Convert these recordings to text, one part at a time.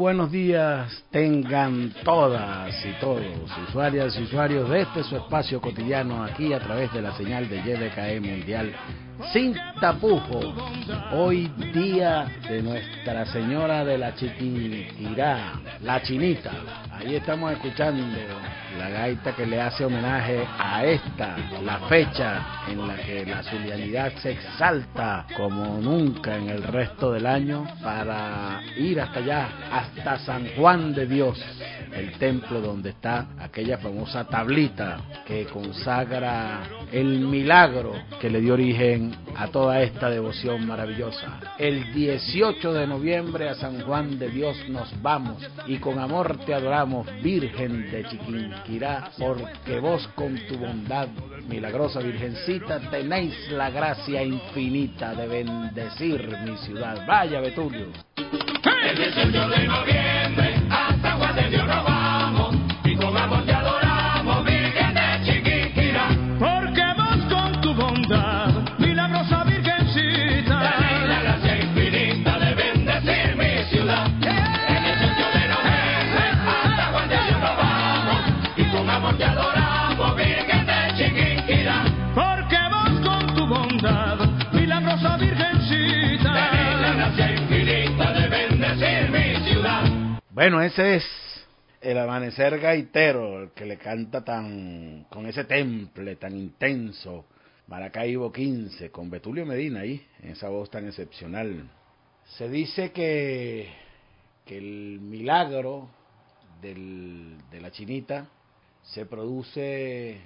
buenos días tengan todas y todos, usuarias y usuarios de este su espacio cotidiano aquí a través de la señal de YBKE Mundial sin tapujos. Hoy día de Nuestra Señora de la Chiquinquirá, la Chinita. Ahí estamos escuchando la gaita que le hace homenaje a esta, la fecha en la que la zulianidad se exalta como nunca en el resto del año para ir hasta allá, hasta San Juan de Dios, el templo donde está aquella famosa tablita que consagra el milagro que le dio origen a toda esta devoción maravillosa. El 18 de noviembre a San Juan de Dios nos vamos y con amor te adoramos, Virgen de Chiquinquirá, porque vos con tu bondad, milagrosa Virgencita, tenéis la gracia infinita de bendecir mi ciudad. Vaya Betulio. El 18 de noviembre a San Juan de Dios nos vamos y con amor te adoramos, Virgen de Chiquinquirá, porque vos con tu bondad, milagrosa Virgencita, tenéis la gracia infinita de bendecir mi ciudad. El 18 de noviembre a San Juan de Dios nos vamos y con amor te adoramos, Virgen de Chiquinquirá, porque vos con tu bondad, milagrosa Virgencita, tenéis la gracia infinita de bendecir mi ciudad. Bueno, ese es el amanecer gaitero, el que le canta con ese temple tan intenso, Maracaibo 15, con Betulio Medina ahí, en esa voz tan excepcional. Se dice que el milagro de la Chinita se produce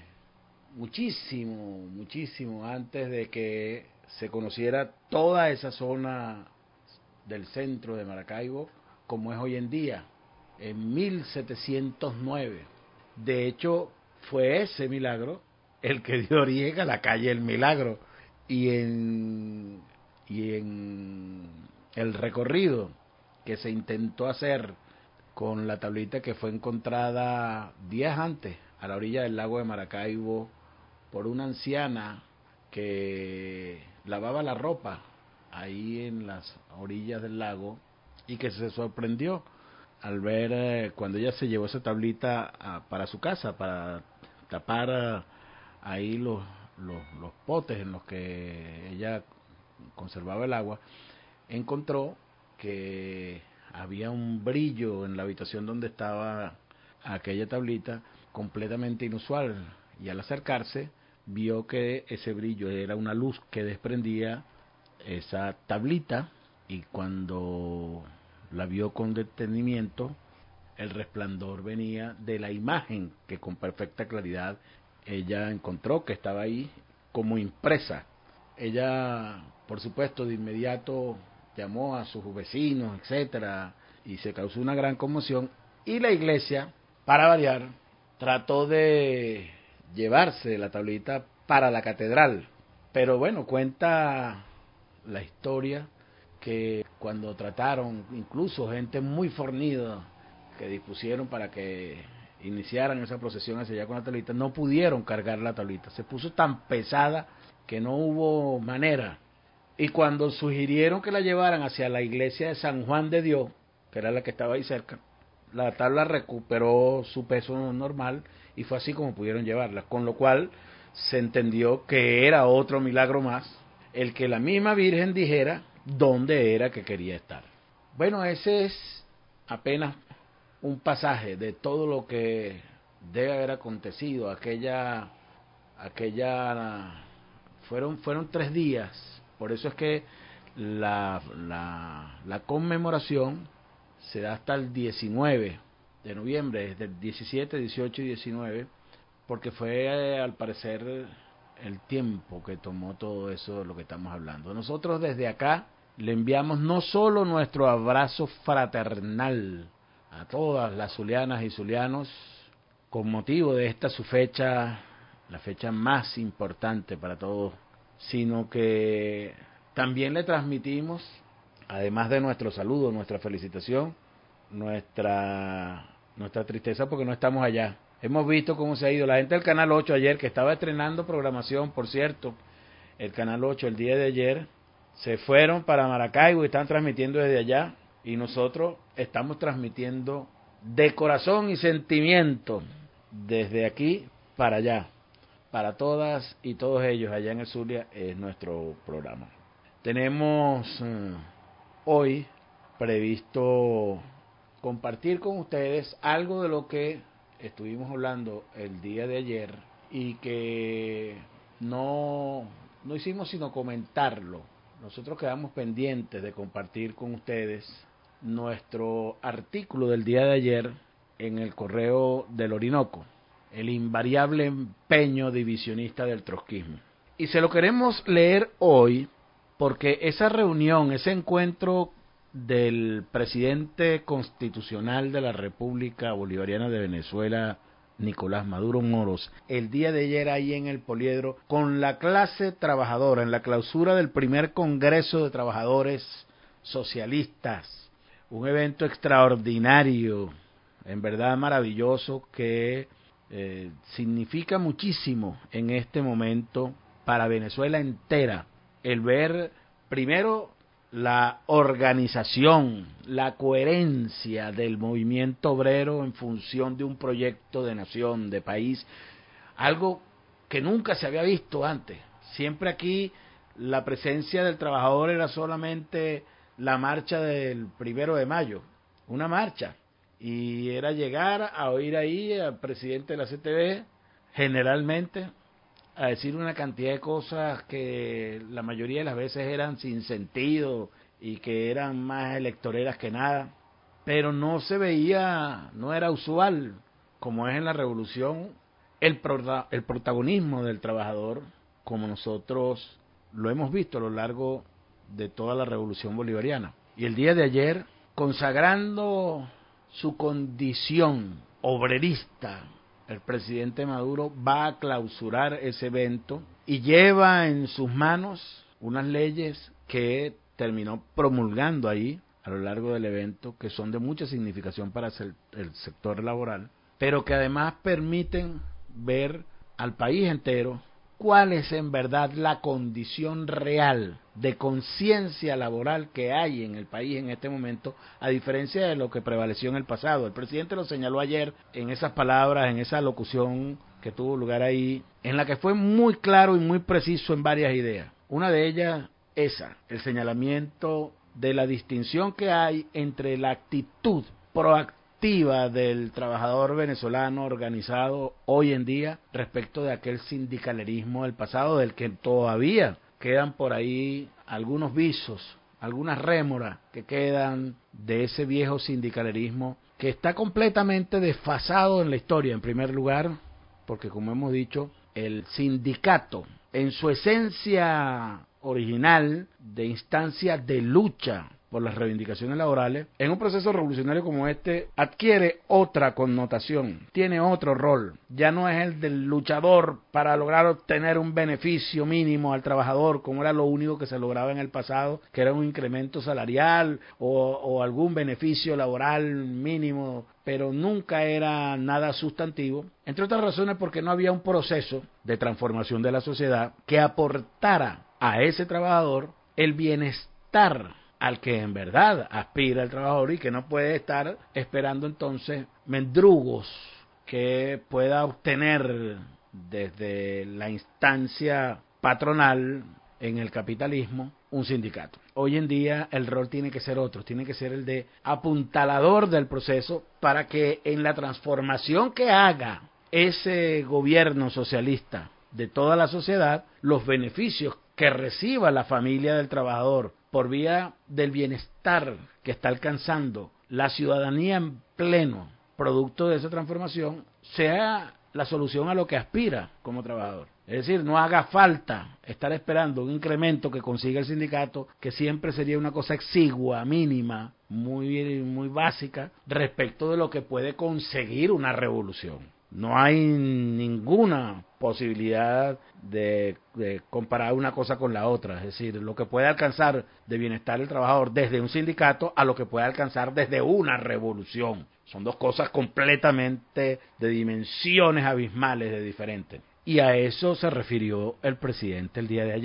muchísimo antes de que se conociera toda esa zona del centro de Maracaibo como es hoy en día, en 1709. De hecho, fue ese milagro el que dio origen a la calle El Milagro, y en el recorrido que se intentó hacer con la tablita que fue encontrada días antes a la orilla del lago de Maracaibo por una anciana que lavaba la ropa ahí en las orillas del lago, y que se sorprendió al ver cuando ella se llevó esa tablita para su casa, para tapar ahí los potes en los que ella conservaba el agua, encontró que había un brillo en la habitación donde estaba aquella tablita completamente inusual, y al acercarse vio que ese brillo era una luz que desprendía esa tablita, y cuando la vio con detenimiento, el resplandor venía de la imagen que con perfecta claridad ella encontró que estaba ahí como impresa. Ella, por supuesto, de inmediato llamó a sus vecinos, etcétera, y se causó una gran conmoción, y la iglesia, para variar, trató de llevarse la tablita para la catedral. Pero bueno, cuenta la historia que cuando trataron, incluso gente muy fornida que dispusieron para que iniciaran esa procesión hacia allá con la tablita, no pudieron cargar la tablita, se puso tan pesada que no hubo manera. Y cuando sugirieron que la llevaran hacia la iglesia de San Juan de Dios, que era la que estaba ahí cerca, la tabla recuperó su peso normal y fue así como pudieron llevarla, con lo cual se entendió que era otro milagro más el que la misma Virgen dijera dónde era que quería estar. Bueno, ese es apenas un pasaje de todo lo que debe haber acontecido. Fueron 3 días, por eso es que la conmemoración se da hasta el 19 de noviembre, desde el 17, 18 y 19, porque fue al parecer el tiempo que tomó todo eso de lo que estamos hablando. Nosotros desde acá le enviamos no solo nuestro abrazo fraternal a todas las zulianas y zulianos con motivo de esta su fecha, la fecha más importante para todos, sino que también le transmitimos, además de nuestro saludo, nuestra felicitación, nuestra tristeza porque no estamos allá. Hemos visto cómo se ha ido la gente del Canal 8 ayer, que estaba estrenando programación, por cierto, el Canal 8 el día de ayer, se fueron para Maracaibo y están transmitiendo desde allá, y nosotros estamos transmitiendo de corazón y sentimiento desde aquí para allá, para todas y todos ellos allá en el Zulia. Es nuestro programa. Tenemos hoy previsto compartir con ustedes algo de lo que estuvimos hablando el día de ayer y que no hicimos sino comentarlo. Nosotros quedamos pendientes de compartir con ustedes nuestro artículo del día de ayer en el Correo del Orinoco, el invariable empeño divisionista del trotskismo. Y se lo queremos leer hoy porque esa reunión, ese encuentro del presidente constitucional de la República Bolivariana de Venezuela, Nicolás Maduro Moros, el día de ayer ahí en el Poliedro, con la clase trabajadora, en la clausura del primer Congreso de Trabajadores Socialistas, un evento extraordinario, en verdad maravilloso, que significa muchísimo en este momento para Venezuela entera, el ver primero la organización, la coherencia del movimiento obrero en función de un proyecto de nación, de país, algo que nunca se había visto antes. Siempre aquí la presencia del trabajador era solamente la marcha del 1 de mayo, una marcha, y era llegar a oír ahí al presidente de la CTV, generalmente, a decir una cantidad de cosas que la mayoría de las veces eran sin sentido y que eran más electoreras que nada, pero no se veía, no era usual, como es en la revolución, el protagonismo del trabajador, como nosotros lo hemos visto a lo largo de toda la revolución bolivariana. Y el día de ayer, consagrando su condición obrerista, el presidente Maduro va a clausurar ese evento y lleva en sus manos unas leyes que terminó promulgando ahí a lo largo del evento, que son de mucha significación para el sector laboral, pero que además permiten ver al país entero cuál es en verdad la condición real de conciencia laboral que hay en el país en este momento, a diferencia de lo que prevaleció en el pasado. El presidente lo señaló ayer en esas palabras, en esa locución que tuvo lugar ahí, en la que fue muy claro y muy preciso en varias ideas. Una de ellas, el señalamiento de la distinción que hay entre la actitud proactiva del trabajador venezolano organizado hoy en día respecto de aquel sindicalerismo del pasado, del que todavía quedan por ahí algunos visos, algunas rémoras que quedan de ese viejo sindicalerismo que está completamente desfasado en la historia. En primer lugar, porque como hemos dicho, el sindicato en su esencia original de instancia de lucha por las reivindicaciones laborales, en un proceso revolucionario como este, adquiere otra connotación, tiene otro rol. Ya no es el del luchador para lograr obtener un beneficio mínimo al trabajador, como era lo único que se lograba en el pasado, que era un incremento salarial o algún beneficio laboral mínimo, pero nunca era nada sustantivo, entre otras razones porque no había un proceso de transformación de la sociedad que aportara a ese trabajador el bienestar al que en verdad aspira el trabajador y que no puede estar esperando entonces mendrugos que pueda obtener desde la instancia patronal en el capitalismo un sindicato. Hoy en día el rol tiene que ser otro, tiene que ser el de apuntalador del proceso para que en la transformación que haga ese gobierno socialista de toda la sociedad, los beneficios que reciba la familia del trabajador por vía del bienestar que está alcanzando la ciudadanía en pleno, producto de esa transformación, sea la solución a lo que aspira como trabajador. Es decir, no haga falta estar esperando un incremento que consiga el sindicato, que siempre sería una cosa exigua, mínima, muy básica, respecto de lo que puede conseguir una revolución. No hay ninguna posibilidad de comparar una cosa con la otra, es decir, lo que puede alcanzar de bienestar el trabajador desde un sindicato a lo que puede alcanzar desde una revolución. Son dos cosas completamente de dimensiones abismales de diferentes. Y a eso se refirió el presidente el día de ayer.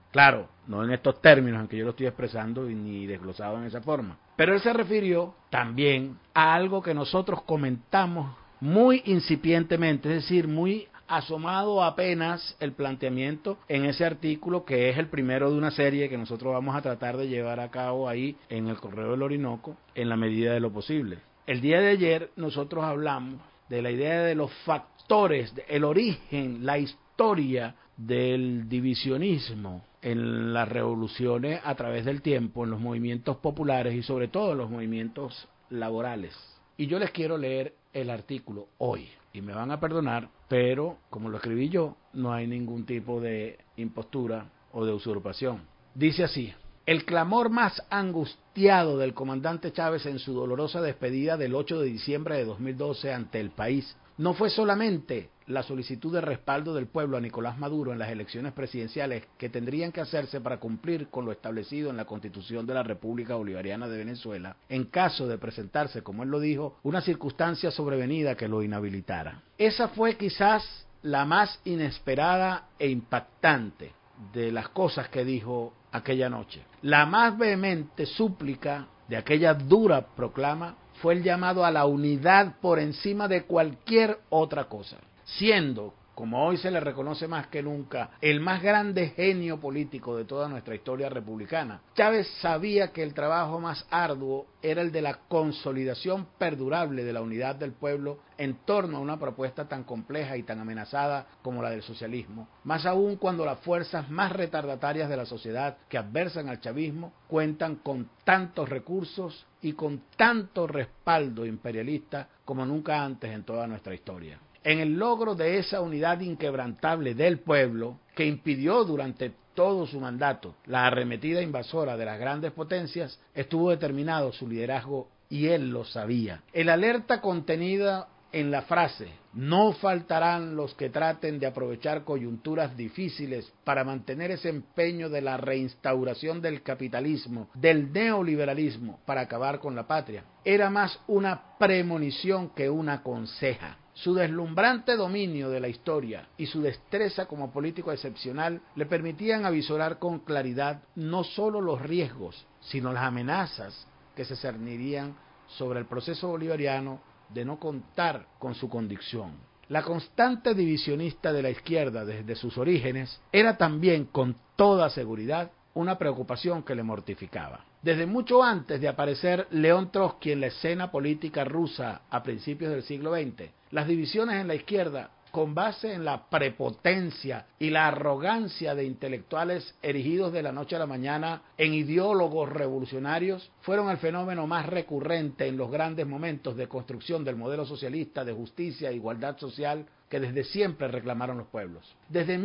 Claro, no en estos términos en que yo lo estoy expresando y ni desglosado en esa forma. Pero él se refirió también a algo que nosotros comentamos muy incipientemente, es decir, muy asomado apenas el planteamiento en ese artículo, que es el primero de una serie que nosotros vamos a tratar de llevar a cabo ahí en el Correo del Orinoco en la medida de lo posible. El día de ayer nosotros hablamos de la idea de los factores, el origen, la historia del divisionismo en las revoluciones a través del tiempo, en los movimientos populares y sobre todo en los movimientos laborales. Y yo les quiero leer el artículo hoy, y me van a perdonar, pero como lo escribí yo, no hay ningún tipo de impostura o de usurpación. Dice así: el clamor más angustiado del comandante Chávez en su dolorosa despedida del 8 de diciembre de 2012 ante el país no fue solamente la solicitud de respaldo del pueblo a Nicolás Maduro en las elecciones presidenciales que tendrían que hacerse para cumplir con lo establecido en la Constitución de la República Bolivariana de Venezuela, en caso de presentarse, como él lo dijo, una circunstancia sobrevenida que lo inhabilitara. Esa fue quizás la más inesperada e impactante de las cosas que dijo aquella noche. La más vehemente súplica de aquella dura proclama fue el llamado a la unidad por encima de cualquier otra cosa, siendo, como hoy se le reconoce más que nunca, el más grande genio político de toda nuestra historia republicana. Chávez sabía que el trabajo más arduo era el de la consolidación perdurable de la unidad del pueblo en torno a una propuesta tan compleja y tan amenazada como la del socialismo, más aún cuando las fuerzas más retardatarias de la sociedad que adversan al chavismo cuentan con tantos recursos y con tanto respaldo imperialista como nunca antes en toda nuestra historia. En el logro de esa unidad inquebrantable del pueblo, que impidió durante todo su mandato la arremetida invasora de las grandes potencias, estuvo determinado su liderazgo y él lo sabía. El alerta contenida en la frase "no faltarán los que traten de aprovechar coyunturas difíciles para mantener ese empeño de la reinstauración del capitalismo, del neoliberalismo, para acabar con la patria", era más una premonición que una conseja. Su deslumbrante dominio de la historia y su destreza como político excepcional le permitían avisorar con claridad no solo los riesgos, sino las amenazas que se cernirían sobre el proceso bolivariano de no contar con su condición. La constante divisionista de la izquierda desde sus orígenes era también, con toda seguridad, una preocupación que le mortificaba. Desde mucho antes de aparecer León Trotsky en la escena política rusa a principios del siglo XX, las divisiones en la izquierda, con base en la prepotencia y la arrogancia de intelectuales erigidos de la noche a la mañana en ideólogos revolucionarios, fueron el fenómeno más recurrente en los grandes momentos de construcción del modelo socialista de justicia e igualdad social que desde siempre reclamaron los pueblos. Desde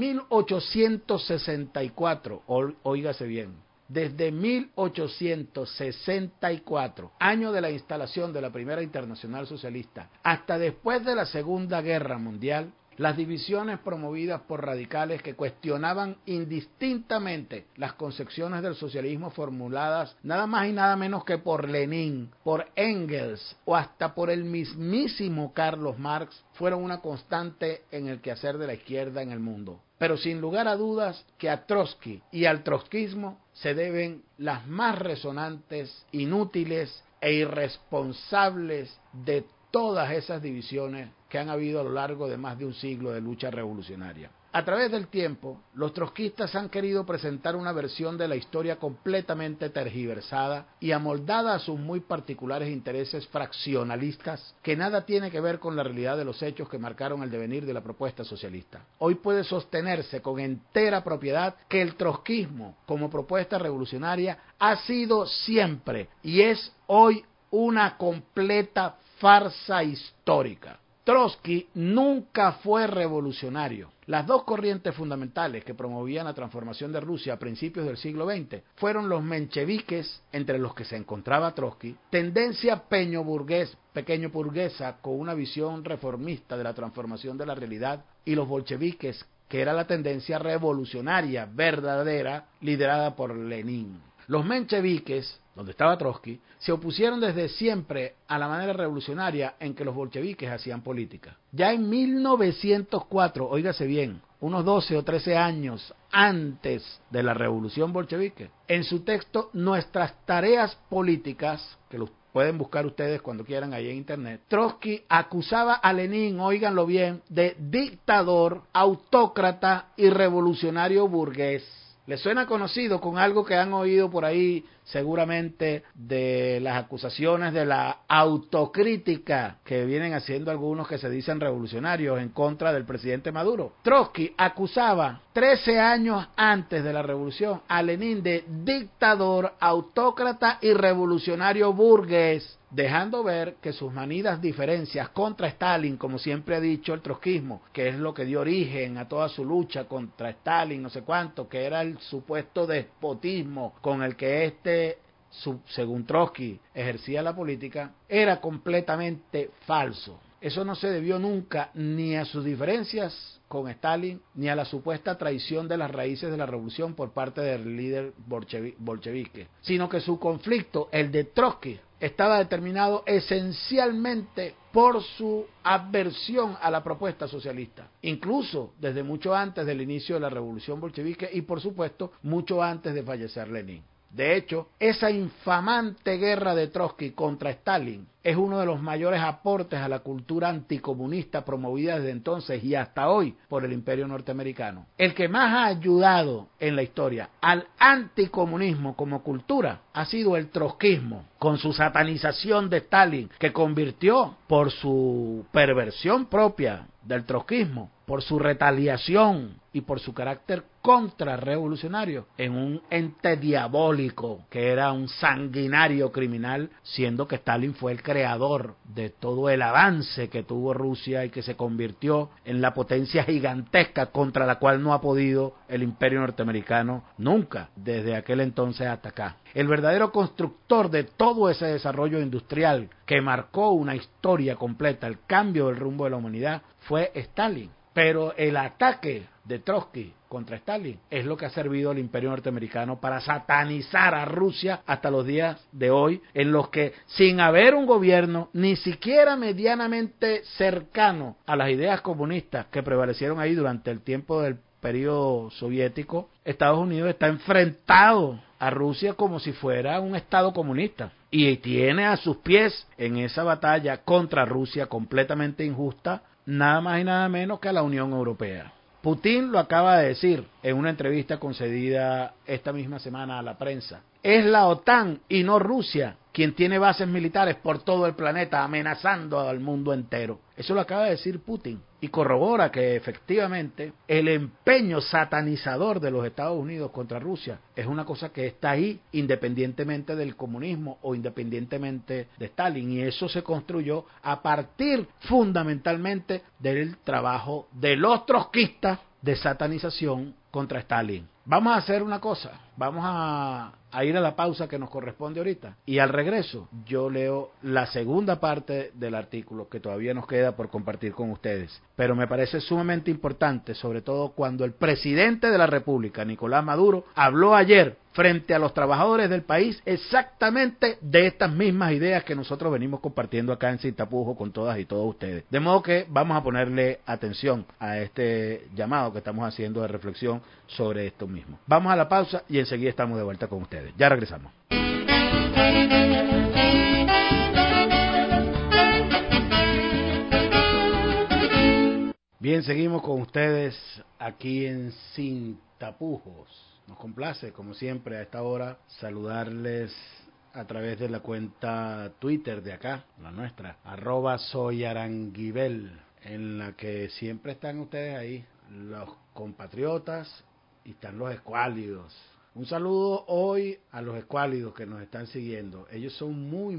1864, óigase bien, desde 1864, año de la instalación de la Primera Internacional Socialista, hasta después de la Segunda Guerra Mundial, las divisiones promovidas por radicales que cuestionaban indistintamente las concepciones del socialismo formuladas nada más y nada menos que por Lenin, por Engels o hasta por el mismísimo Carlos Marx, fueron una constante en el quehacer de la izquierda en el mundo. Pero sin lugar a dudas que a Trotsky y al trotskismo se deben las más resonantes, inútiles e irresponsables de todas esas divisiones que han habido a lo largo de más de un siglo de lucha revolucionaria. A través del tiempo, los trotskistas han querido presentar una versión de la historia completamente tergiversada y amoldada a sus muy particulares intereses fraccionalistas, que nada tiene que ver con la realidad de los hechos que marcaron el devenir de la propuesta socialista. Hoy puede sostenerse con entera propiedad que el trotskismo, como propuesta revolucionaria, ha sido siempre y es hoy una completa farsa histórica. Trotsky nunca fue revolucionario. Las dos corrientes fundamentales que promovían la transformación de Rusia a principios del siglo XX fueron los mencheviques, entre los que se encontraba Trotsky, tendencia pequeño burguesa con una visión reformista de la transformación de la realidad, y los bolcheviques, que era la tendencia revolucionaria verdadera liderada por Lenin. Los mencheviques, donde estaba Trotsky, se opusieron desde siempre a la manera revolucionaria en que los bolcheviques hacían política. Ya en 1904, óigase bien, unos 12 o 13 años antes de la revolución bolchevique, en su texto Nuestras tareas políticas, que lo pueden buscar ustedes cuando quieran ahí en internet, Trotsky acusaba a Lenin, óiganlo bien, de dictador, autócrata y revolucionario burgués. ¿Les suena conocido con algo que han oído por ahí seguramente de las acusaciones de la autocrítica que vienen haciendo algunos que se dicen revolucionarios en contra del presidente Maduro? Trotsky acusaba 13 años antes de la revolución a Lenin de dictador, autócrata y revolucionario burgués, dejando ver que sus manidas diferencias contra Stalin, como siempre ha dicho el trotskismo, que es lo que dio origen a toda su lucha contra Stalin, no sé cuánto, que era el supuesto despotismo con el que según Trotsky, ejercía la política, era completamente falso. Eso no se debió nunca ni a sus diferencias con Stalin, ni a la supuesta traición de las raíces de la revolución por parte del líder bolchevique, sino que su conflicto, el de Trotsky, estaba determinado esencialmente por su aversión a la propuesta socialista, incluso desde mucho antes del inicio de la revolución bolchevique y por supuesto mucho antes de fallecer Lenin. De hecho, esa infamante guerra de Trotsky contra Stalin es uno de los mayores aportes a la cultura anticomunista promovida desde entonces y hasta hoy por el Imperio norteamericano. El que más ha ayudado en la historia al anticomunismo como cultura ha sido el trotskismo, con su satanización de Stalin, que convirtió por su perversión propia del trotskismo, por su retaliación y por su carácter contrarrevolucionario en un ente diabólico que era un sanguinario criminal, siendo que Stalin fue el creador de todo el avance que tuvo Rusia y que se convirtió en la potencia gigantesca contra la cual no ha podido el Imperio norteamericano nunca, desde aquel entonces hasta acá. El verdadero constructor de todo ese desarrollo industrial que marcó una historia completa, el cambio del rumbo de la humanidad, fue Stalin. Pero el ataque de Trotsky contra Stalin es lo que ha servido al Imperio norteamericano para satanizar a Rusia hasta los días de hoy, en los que, sin haber un gobierno ni siquiera medianamente cercano a las ideas comunistas que prevalecieron ahí durante el tiempo del periodo soviético, Estados Unidos está enfrentado a Rusia como si fuera un estado comunista y tiene a sus pies en esa batalla contra Rusia completamente injusta nada más y nada menos que a la Unión Europea. Putin lo acaba de decir en una entrevista concedida esta misma semana a la prensa. Es la OTAN y no Rusia quien tiene bases militares por todo el planeta amenazando al mundo entero. Eso lo acaba de decir Putin y corrobora que efectivamente el empeño satanizador de los Estados Unidos contra Rusia es una cosa que está ahí independientemente del comunismo o independientemente de Stalin, y eso se construyó a partir fundamentalmente del trabajo de los trotskistas de satanización contra Stalin. Vamos a hacer una cosa, vamos a ir a la pausa que nos corresponde ahorita y al regreso yo leo la segunda parte del artículo que todavía nos queda por compartir con ustedes, pero me parece sumamente importante, sobre todo cuando el presidente de la República, Nicolás Maduro, habló ayer frente a los trabajadores del país exactamente de estas mismas ideas que nosotros venimos compartiendo acá en Sin Tapujos con todas y todos ustedes. De modo que vamos a ponerle atención a este llamado que estamos haciendo de reflexión sobre esto mismo. Vamos a la pausa y enseguida estamos de vuelta con ustedes. Ya regresamos. Bien, seguimos con ustedes aquí en Sin Tapujos. Nos complace, como siempre, a esta hora saludarles a través de la cuenta Twitter de acá, la nuestra, @soyaranguibel, en la que siempre están ustedes ahí, los compatriotas, y están los escuálidos. Un saludo hoy a los escuálidos que nos están siguiendo. Ellos son muy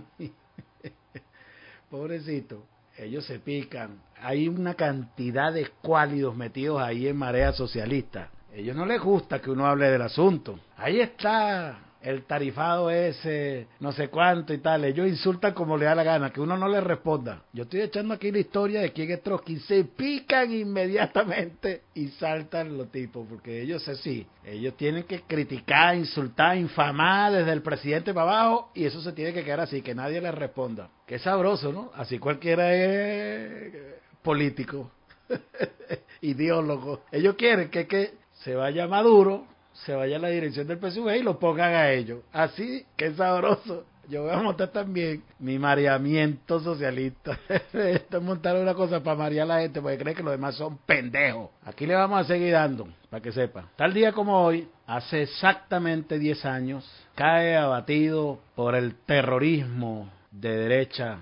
pobrecitos. Ellos se pican. Hay una cantidad de escuálidos metidos ahí en marea socialista. A ellos no les gusta que uno hable del asunto. Ahí está el tarifado ese, no sé cuánto y tal. Ellos insultan como le da la gana, que uno no les responda. Yo estoy echando aquí la historia de quién es Trotsky. Se pican inmediatamente y saltan los tipos, porque ellos ellos tienen que criticar, insultar, infamar desde el presidente para abajo, y eso se tiene que quedar así, que nadie les responda. Qué sabroso, ¿no? Así cualquiera es político. ideólogos. Ellos quieren que se vaya Maduro, se vaya a la dirección del PSUV y lo pongan a ellos. Así que es sabroso. Yo voy a montar también mi mareamiento socialista. Esto es montar una cosa para marear a la gente porque cree que los demás son pendejos. Aquí le vamos a seguir dando, para que sepa. Tal día como hoy, hace exactamente 10 años, cae abatido por el terrorismo de derecha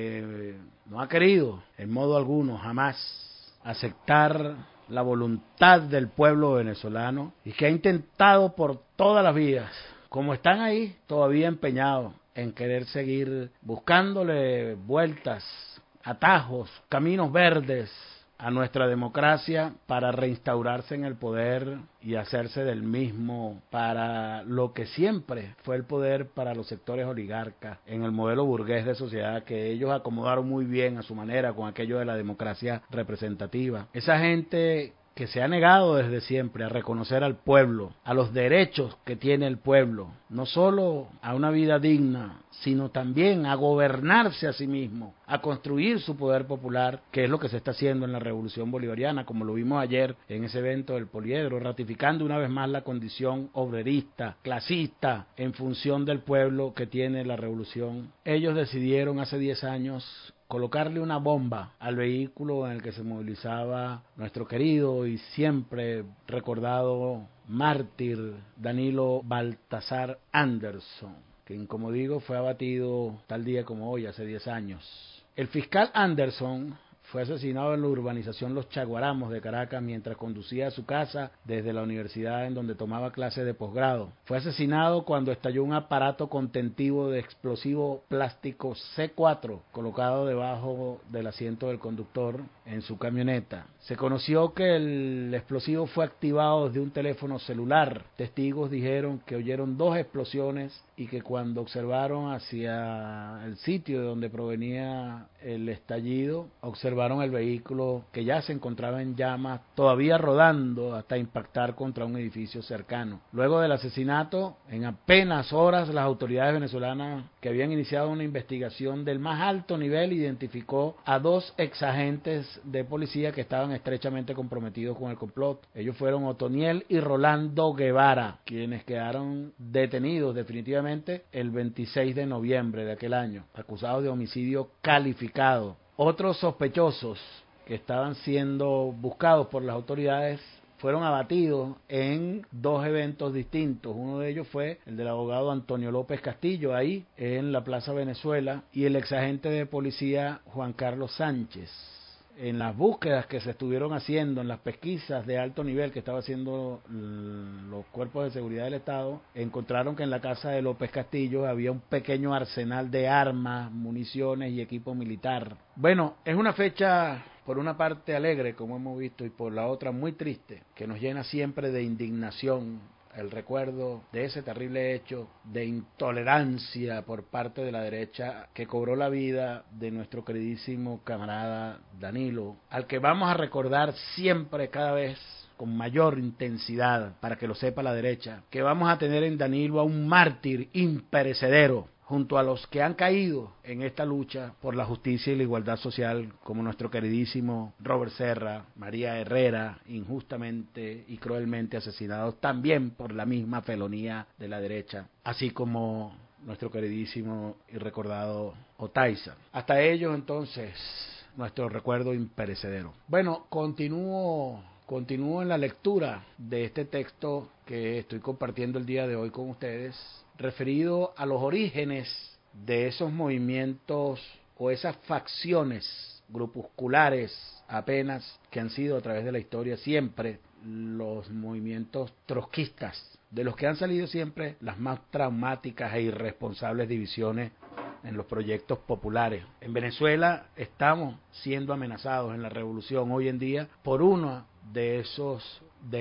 que no ha querido, en modo alguno, jamás, aceptar la voluntad del pueblo venezolano y que ha intentado por todas las vías, como están ahí, todavía empeñados en querer seguir buscándole vueltas, atajos, caminos verdes a nuestra democracia para reinstaurarse en el poder y hacerse del mismo para lo que siempre fue el poder para los sectores oligarcas en el modelo burgués de sociedad que ellos acomodaron muy bien a su manera con aquello de la democracia representativa. Esa gente que se ha negado desde siempre a reconocer al pueblo, a los derechos que tiene el pueblo, no solo a una vida digna, sino también a gobernarse a sí mismo, a construir su poder popular, que es lo que se está haciendo en la Revolución Bolivariana, como lo vimos ayer en ese evento del Poliedro, ratificando una vez más la condición obrerista, clasista, en función del pueblo que tiene la revolución. Ellos decidieron hace 10 años colocarle una bomba al vehículo en el que se movilizaba nuestro querido y siempre recordado mártir Danilo Baltasar Anderson, quien, como digo, fue abatido tal día como hoy, hace 10 años. El fiscal Anderson fue asesinado en la urbanización Los Chaguaramos de Caracas mientras conducía a su casa desde la universidad en donde tomaba clases de posgrado. Fue asesinado cuando estalló un aparato contentivo de explosivo plástico C4 colocado debajo del asiento del conductor en su camioneta. Se conoció que el explosivo fue activado desde un teléfono celular. Testigos dijeron que oyeron 2 explosiones y que cuando observaron hacia el sitio de donde provenía el estallido, observaron el vehículo que ya se encontraba en llamas, todavía rodando hasta impactar contra un edificio cercano. Luego del asesinato, en apenas horas, las autoridades venezolanas que habían iniciado una investigación del más alto nivel identificó a 2 exagentes de policía que estaban estrechamente comprometidos con el complot. Ellos fueron Otoniel y Rolando Guevara, quienes quedaron detenidos definitivamente el 26 de noviembre de aquel año, acusados de homicidio calificado. Otros sospechosos que estaban siendo buscados por las autoridades fueron abatidos en 2 eventos distintos. Uno de ellos fue el del abogado Antonio López Castillo, ahí en la Plaza Venezuela, y el exagente de policía Juan Carlos Sánchez. En las búsquedas que se estuvieron haciendo, en las pesquisas de alto nivel que estaban haciendo los cuerpos de seguridad del Estado, encontraron que en la casa de López Castillo había un pequeño arsenal de armas, municiones y equipo militar. Bueno, es una fecha por una parte alegre, como hemos visto, y por la otra muy triste, que nos llena siempre de indignación el recuerdo de ese terrible hecho de intolerancia por parte de la derecha que cobró la vida de nuestro queridísimo camarada Danilo, al que vamos a recordar siempre, cada vez con mayor intensidad, para que lo sepa la derecha, que vamos a tener en Danilo a un mártir imperecedero, junto a los que han caído en esta lucha por la justicia y la igualdad social, como nuestro queridísimo Robert Serra, María Herrera, injustamente y cruelmente asesinados también por la misma felonía de la derecha, así como nuestro queridísimo y recordado Otaiza. Hasta ellos, entonces, nuestro recuerdo imperecedero. Bueno, continúo en la lectura de este texto que estoy compartiendo el día de hoy con ustedes, referido a los orígenes de esos movimientos o esas facciones grupusculares apenas que han sido a través de la historia siempre los movimientos trotskistas, de los que han salido siempre las más traumáticas e irresponsables divisiones en los proyectos populares. En Venezuela estamos siendo amenazados en la revolución hoy en día por uno de esos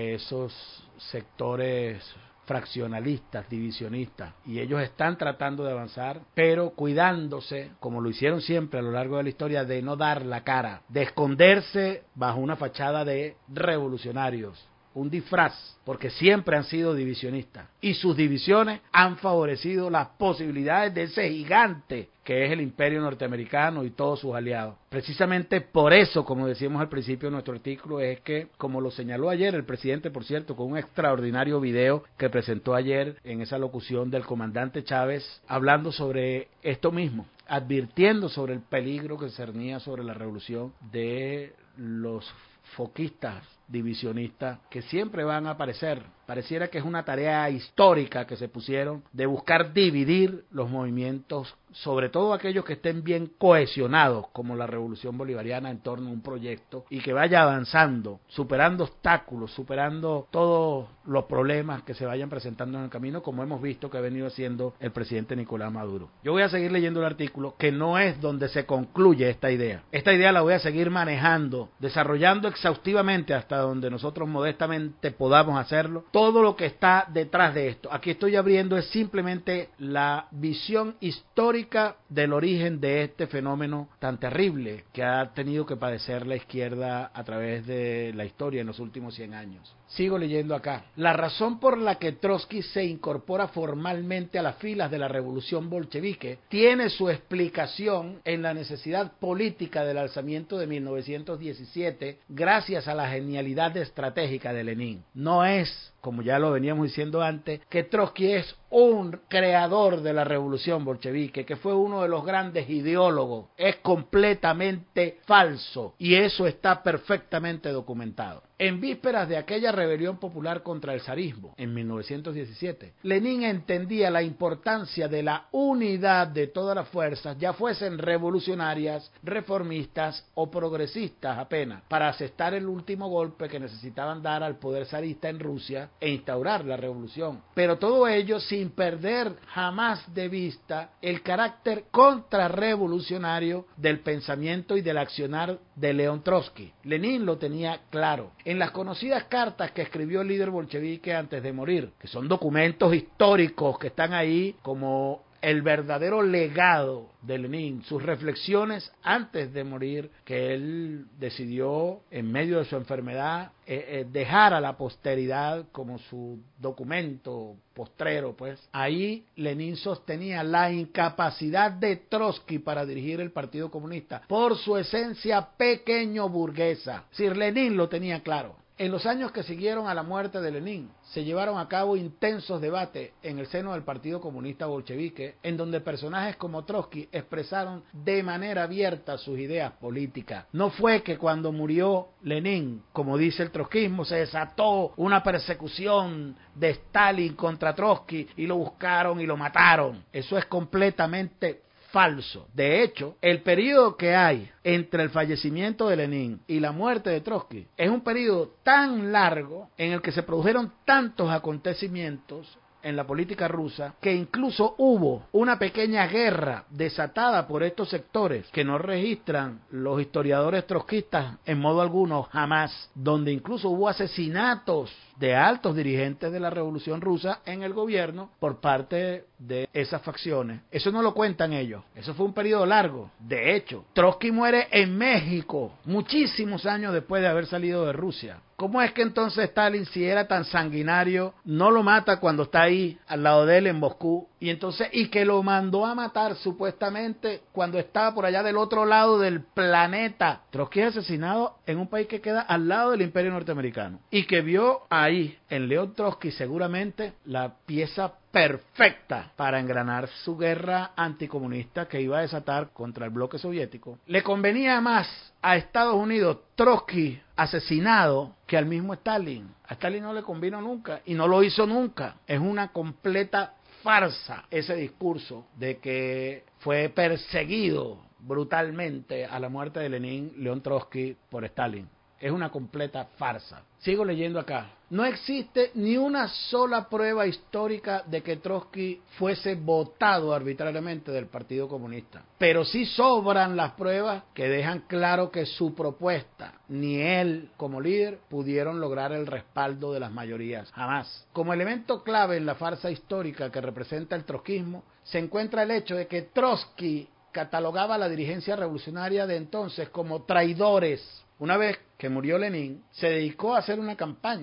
sectores fraccionalistas, divisionistas, y ellos están tratando de avanzar, pero cuidándose, como lo hicieron siempre a lo largo de la historia, de no dar la cara, de esconderse bajo una fachada de revolucionarios, un disfraz, porque siempre han sido divisionistas, y sus divisiones han favorecido las posibilidades de ese gigante que es el imperio norteamericano y todos sus aliados. Precisamente por eso, como decíamos al principio de nuestro artículo, es que, como lo señaló ayer el presidente, por cierto, con un extraordinario video que presentó ayer en esa locución del comandante Chávez, hablando sobre esto mismo, advirtiendo sobre el peligro que cernía sobre la revolución de los foquistas divisionistas que siempre van a aparecer. Pareciera que es una tarea histórica que se pusieron de buscar dividir los movimientos, sobre todo aquellos que estén bien cohesionados, como la Revolución Bolivariana, en torno a un proyecto y que vaya avanzando, superando obstáculos, superando todos los problemas que se vayan presentando en el camino, como hemos visto que ha venido haciendo el presidente Nicolás Maduro. Yo voy a seguir leyendo el artículo, que no es donde se concluye esta idea. Esta idea la voy a seguir manejando, desarrollando exhaustivamente hasta donde nosotros modestamente podamos hacerlo, todo lo que está detrás de esto. Aquí estoy abriendo es simplemente la visión histórica del origen de este fenómeno tan terrible que ha tenido que padecer la izquierda a través de la historia en los últimos 100 años. Sigo leyendo acá. La razón por la que Trotsky se incorpora formalmente a las filas de la revolución bolchevique tiene su explicación en la necesidad política del alzamiento de 1917 gracias a la genialidad estratégica de Lenin. No es, como ya lo veníamos diciendo antes, que Trotsky es un creador de la revolución bolchevique, que fue uno de los grandes ideólogos. Es completamente falso y eso está perfectamente documentado. En vísperas de aquella rebelión popular contra el zarismo, en 1917, Lenin entendía la importancia de la unidad de todas las fuerzas, ya fuesen revolucionarias, reformistas o progresistas apenas, para asestar el último golpe que necesitaban dar al poder zarista en Rusia e instaurar la revolución. Pero todo ello sin perder jamás de vista el carácter contrarrevolucionario del pensamiento y del accionar de León Trotsky. Lenin lo tenía claro. En las conocidas cartas que escribió el líder bolchevique antes de morir, que son documentos históricos que están ahí como el verdadero legado de Lenin, sus reflexiones antes de morir, que él decidió en medio de su enfermedad dejar a la posteridad como su documento postrero, pues ahí Lenin sostenía la incapacidad de Trotsky para dirigir el Partido Comunista por su esencia pequeño burguesa. Sir Lenin lo tenía claro. En los años que siguieron a la muerte de Lenin, se llevaron a cabo intensos debates en el seno del Partido Comunista Bolchevique, en donde personajes como Trotsky expresaron de manera abierta sus ideas políticas. No fue que cuando murió Lenin, como dice el trotskismo, se desató una persecución de Stalin contra Trotsky y lo buscaron y lo mataron. Eso es completamente falso. De hecho, el periodo que hay entre el fallecimiento de Lenin y la muerte de Trotsky es un periodo tan largo en el que se produjeron tantos acontecimientos en la política rusa, que incluso hubo una pequeña guerra desatada por estos sectores que no registran los historiadores trotskistas en modo alguno jamás, donde incluso hubo asesinatos de altos dirigentes de la Revolución Rusa en el gobierno por parte de esas facciones. Eso no lo cuentan ellos. Eso fue un periodo largo. De hecho, Trotsky muere en México muchísimos años después de haber salido de Rusia. ¿Cómo es que entonces Stalin, si era tan sanguinario, no lo mata cuando está ahí al lado de él en Moscú? Y que lo mandó a matar supuestamente cuando estaba por allá del otro lado del planeta. Trotsky es asesinado en un país que queda al lado del Imperio Norteamericano y que vio ahí en León Trotsky seguramente la pieza perfecta para engranar su guerra anticomunista que iba a desatar contra el bloque soviético. Le convenía más a Estados Unidos Trotsky asesinado que al mismo Stalin. A Stalin no le convino nunca y no lo hizo nunca. Es una completa farsa ese discurso de que fue perseguido brutalmente a la muerte de Lenin, León Trotsky, por Stalin. Es una completa farsa. Sigo leyendo acá. No existe ni una sola prueba histórica de que Trotsky fuese votado arbitrariamente del Partido Comunista. Pero sí sobran las pruebas que dejan claro que su propuesta, ni él como líder, pudieron lograr el respaldo de las mayorías. Jamás. Como elemento clave en la farsa histórica que representa el trotskismo, se encuentra el hecho de que Trotsky catalogaba a la dirigencia revolucionaria de entonces como traidores. Una vez que murió Lenin, se dedicó a hacer una campaña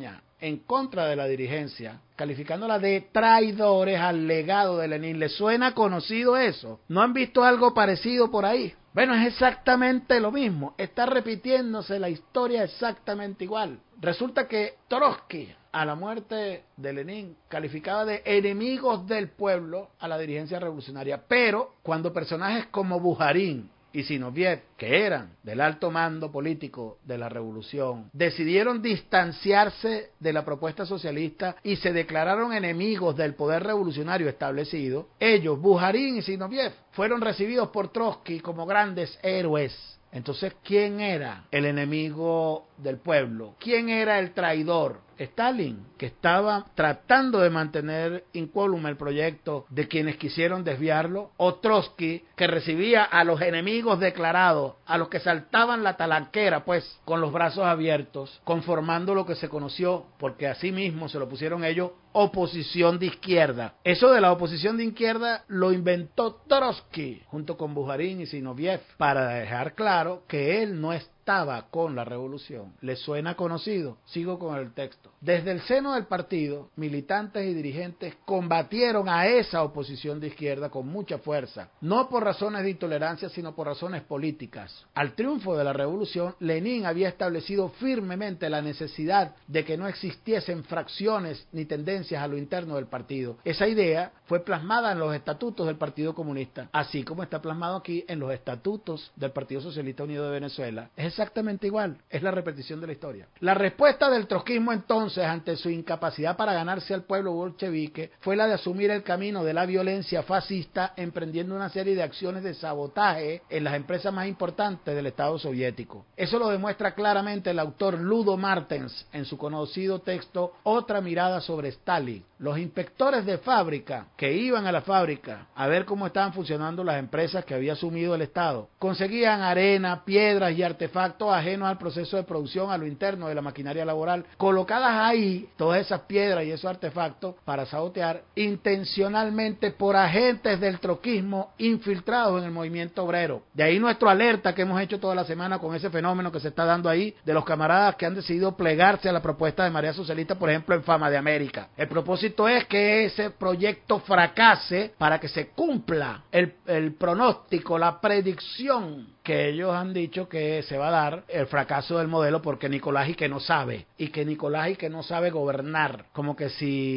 en contra de la dirigencia, calificándola de traidores al legado de Lenin. ¿Les suena conocido eso? ¿No han visto algo parecido por ahí? Bueno, es exactamente lo mismo. Está repitiéndose la historia exactamente igual. Resulta que Trotsky, a la muerte de Lenin, calificaba de enemigos del pueblo a la dirigencia revolucionaria, pero cuando personajes como Bujarin y Zinoviev, que eran del alto mando político de la revolución, decidieron distanciarse de la propuesta socialista y se declararon enemigos del poder revolucionario establecido, ellos, Bujarin y Zinoviev, fueron recibidos por Trotsky como grandes héroes. Entonces, ¿quién era el enemigo del pueblo? ¿Quién era el traidor? Stalin, que estaba tratando de mantener incólume el proyecto de quienes quisieron desviarlo, o Trotsky, que recibía a los enemigos declarados, a los que saltaban la talanquera, pues, con los brazos abiertos, conformando lo que se conoció, porque así mismo se lo pusieron ellos, oposición de izquierda. Eso de la oposición de izquierda lo inventó Trotsky, junto con Bujarin y Zinoviev, para dejar claro que él no estaba con la revolución. ¿Les suena conocido? Sigo con el texto. Desde el seno del partido, militantes y dirigentes combatieron a esa oposición de izquierda con mucha fuerza, no por razones de intolerancia, sino por razones políticas. Al triunfo de la revolución, Lenin había establecido firmemente la necesidad de que no existiesen fracciones ni tendencias a lo interno del partido. Esa idea fue plasmada en los estatutos del Partido Comunista, así como está plasmado aquí en los estatutos del Partido Socialista Unido de Venezuela. Es exactamente igual, es la repetición de la historia. La respuesta del trotskismo entonces ante su incapacidad para ganarse al pueblo bolchevique fue la de asumir el camino de la violencia fascista, emprendiendo una serie de acciones de sabotaje en las empresas más importantes del Estado soviético. Eso lo demuestra claramente el autor Ludo Martens en su conocido texto Otra mirada sobre Stalin. Los inspectores de fábrica que iban a la fábrica a ver cómo estaban funcionando las empresas que había asumido el Estado, conseguían arena, piedras y artefactos ajenos al proceso de producción, a lo interno de la maquinaria laboral, colocadas ahí, todas esas piedras y esos artefactos, para sabotear intencionalmente por agentes del trotskismo infiltrados en el movimiento obrero. De ahí nuestra alerta que hemos hecho toda la semana con ese fenómeno que se está dando ahí, de los camaradas que han decidido plegarse a la propuesta de Marea Socialista, por ejemplo, en Fama de América. El propósito es que ese proyecto fracase para que se cumpla el pronóstico, la predicción que ellos han dicho que se va a dar, el fracaso del modelo, porque Nicolás y que no sabe, y que Nicolás y que no sabe gobernar, como que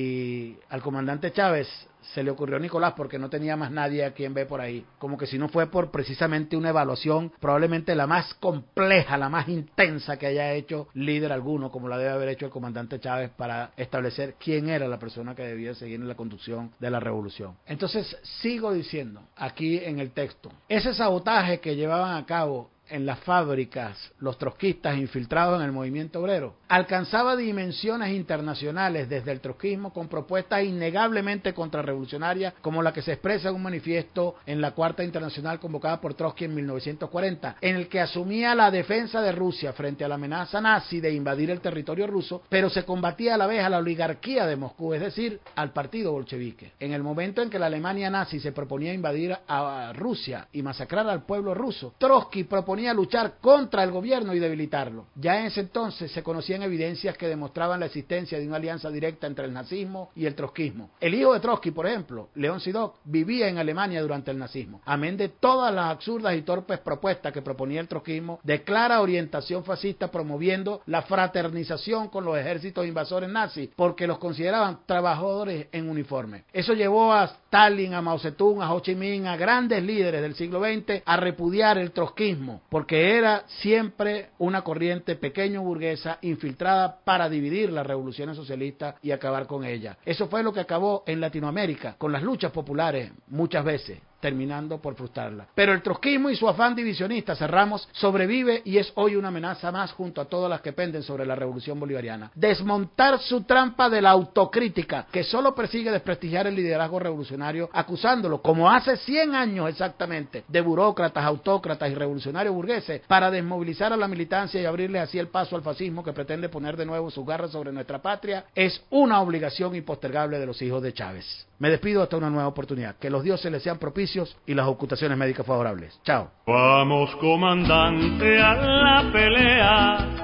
si al comandante Chávez se le ocurrió a Nicolás porque no tenía más nadie a quien ver por ahí, como que si no fue por precisamente una evaluación probablemente la más compleja, la más intensa que haya hecho líder alguno, como la debe haber hecho el comandante Chávez, para establecer quién era la persona que debía seguir en la conducción de la revolución. Entonces sigo diciendo aquí en el texto, ese sabotaje que llevaban a cabo en las fábricas los trotskistas infiltrados en el movimiento obrero alcanzaba dimensiones internacionales desde el trotskismo, con propuestas innegablemente contrarrevolucionarias como la que se expresa en un manifiesto en la Cuarta Internacional convocada por Trotsky en 1940, en el que asumía la defensa de Rusia frente a la amenaza nazi de invadir el territorio ruso, pero se combatía a la vez a la oligarquía de Moscú, es decir, al partido bolchevique. En el momento en que la Alemania nazi se proponía invadir a Rusia y masacrar al pueblo ruso, Trotsky proponía luchar contra el gobierno y debilitarlo. Ya en ese entonces se conocían evidencias que demostraban la existencia de una alianza directa entre el nazismo y el trotskismo. El hijo de Trotsky, por ejemplo, León Sidok, vivía en Alemania durante el nazismo. Amén de todas las absurdas y torpes propuestas que proponía el trotskismo, de clara orientación fascista, promoviendo la fraternización con los ejércitos invasores nazis, porque los consideraban trabajadores en uniforme. Eso llevó a Stalin, a Mao Zedong, a Ho Chi Minh, a grandes líderes del siglo XX a repudiar el trotskismo, porque era siempre una corriente pequeño burguesa infiltrada para dividir las revoluciones socialistas y acabar con ellas. Eso fue lo que acabó en Latinoamérica con las luchas populares muchas veces, terminando por frustrarla. Pero el trotskismo y su afán divisionista, cerramos, sobrevive y es hoy una amenaza más junto a todas las que penden sobre la revolución bolivariana. Desmontar su trampa de la autocrítica, que solo persigue desprestigiar el liderazgo revolucionario, acusándolo, como hace 100 años exactamente, de burócratas, autócratas y revolucionarios burgueses, para desmovilizar a la militancia y abrirle así el paso al fascismo que pretende poner de nuevo sus garras sobre nuestra patria, es una obligación impostergable de los hijos de Chávez. Me despido hasta una nueva oportunidad. Que los dioses les sean propicios y las ocultaciones médicas favorables. Chao. Vamos, comandante, a la pelea.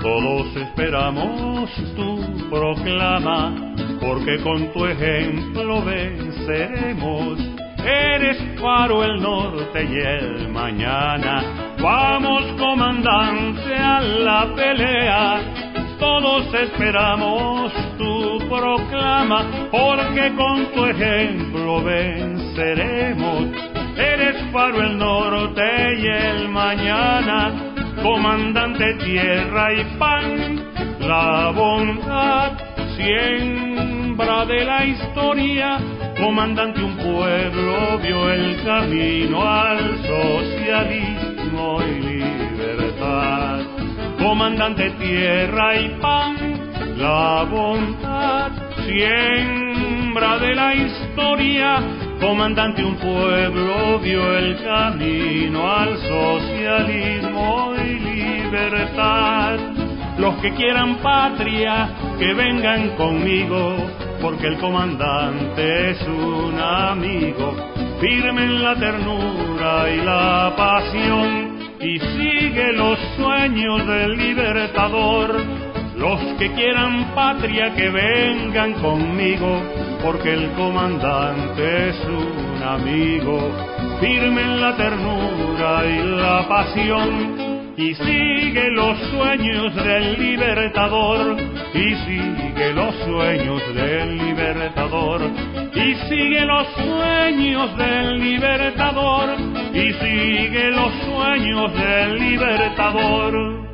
Todos esperamos tu proclama, porque con tu ejemplo venceremos. Eres faro el norte y el mañana. Vamos, comandante, a la pelea. Todos esperamos tu proclama, porque con tu ejemplo venceremos. Eres faro el norte y el mañana, comandante, tierra y pan, la bondad, siembra de la historia. Comandante, un pueblo vio el camino al socialismo y libertad. Comandante, tierra y pan, la bondad, siembra de la historia. Comandante, un pueblo vio el camino al socialismo y libertad. Los que quieran patria, que vengan conmigo, porque el comandante es un amigo. Firme en la ternura y la pasión, y sigue los sueños del libertador. Los que quieran patria, que vengan conmigo, porque el comandante es un amigo. Firme en la ternura y la pasión, y sigue los sueños del libertador, y sigue los sueños del libertador, y sigue los sueños del libertador, y sigue los sueños del libertador.